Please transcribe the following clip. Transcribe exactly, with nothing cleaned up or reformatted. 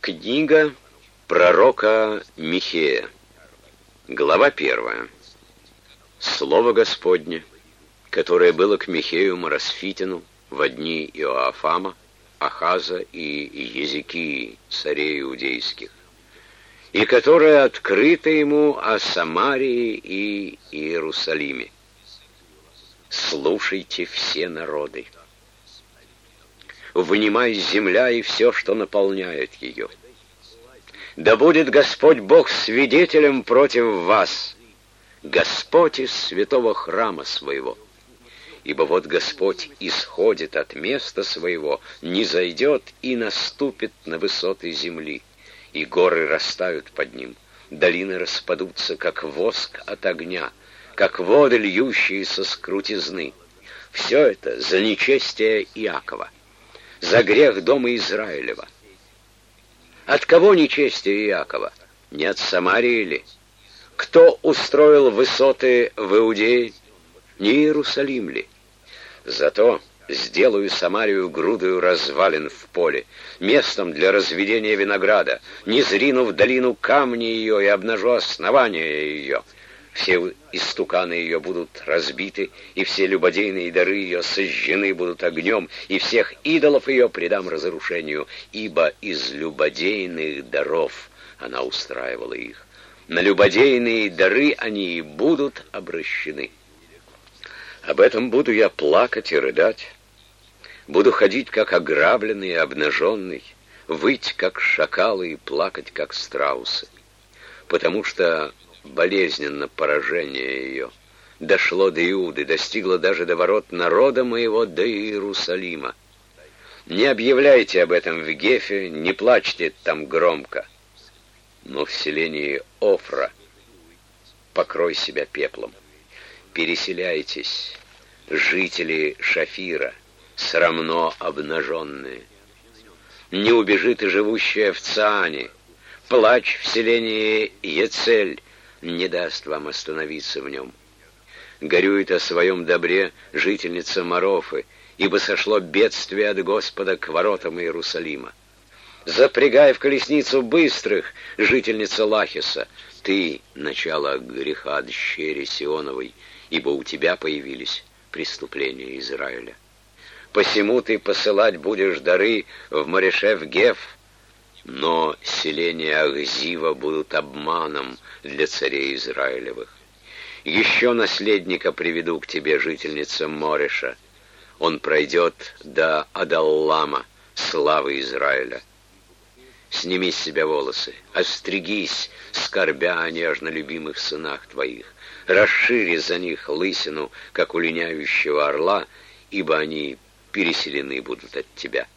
Книга пророка Михея, глава первая. Слово Господне, которое было к Михею Моросфитину во дни Иоафама, Ахаза и Езекии, царей иудейских, и которое открыто ему о Самарии и Иерусалиме. Слушайте все народы. Внимай земля и все, что наполняет ее. Да будет Господь Бог свидетелем против вас, Господь из святого храма своего. Ибо вот Господь исходит от места своего, не зайдет и наступит на высоты земли, и горы растают под ним, долины распадутся, как воск от огня, как воды, льющиеся с крутизны. Все это за нечестие Иакова, за грех дома Израилева. От кого нечестие Иакова? Не от Самарии ли? Кто устроил высоты в Иудее? Не Иерусалим ли? Зато сделаю Самарию грудою развалин в поле, местом для разведения винограда, не зрину в долину камни ее и обнажу основания ее. Все истуканы ее будут разбиты, и все любодейные дары ее сожжены будут огнем, и всех идолов ее предам разрушению, ибо из любодейных даров она устраивала их. На любодейные дары они и будут обращены. Об этом буду я плакать и рыдать. Буду ходить, как ограбленный и обнаженный, выть, как шакалы, и плакать, как страусы. Потому что болезненно поражение ее дошло до Иуды, достигло даже до ворот народа моего, до Иерусалима. Не объявляйте об этом в Гефе, не плачьте там громко, но в селении Офра покрой себя пеплом. Переселяйтесь, жители Шафира, срамно обнаженные. Не убежит и живущая в Цаане, плач в селении Ецель не даст вам остановиться в нем. Горюет о своем добре жительница Марофы, ибо сошло бедствие от Господа к воротам Иерусалима. Запрягай в колесницу быстрых, жительница Лахиса, ты — начало греха дщери Сионовой, ибо у тебя появились преступления Израиля. Посему ты посылать будешь дары в Морешев-Геф, но селения Ахзива будут обманом для царей Израилевых. Еще наследника приведу к тебе, жительница Мореша. Он пройдет до Адаллама, славы Израиля. Сними с себя волосы, остригись, скорбя о нежно любимых сынах твоих. Расшири за них лысину, как у линяющего орла, ибо они переселены будут от тебя.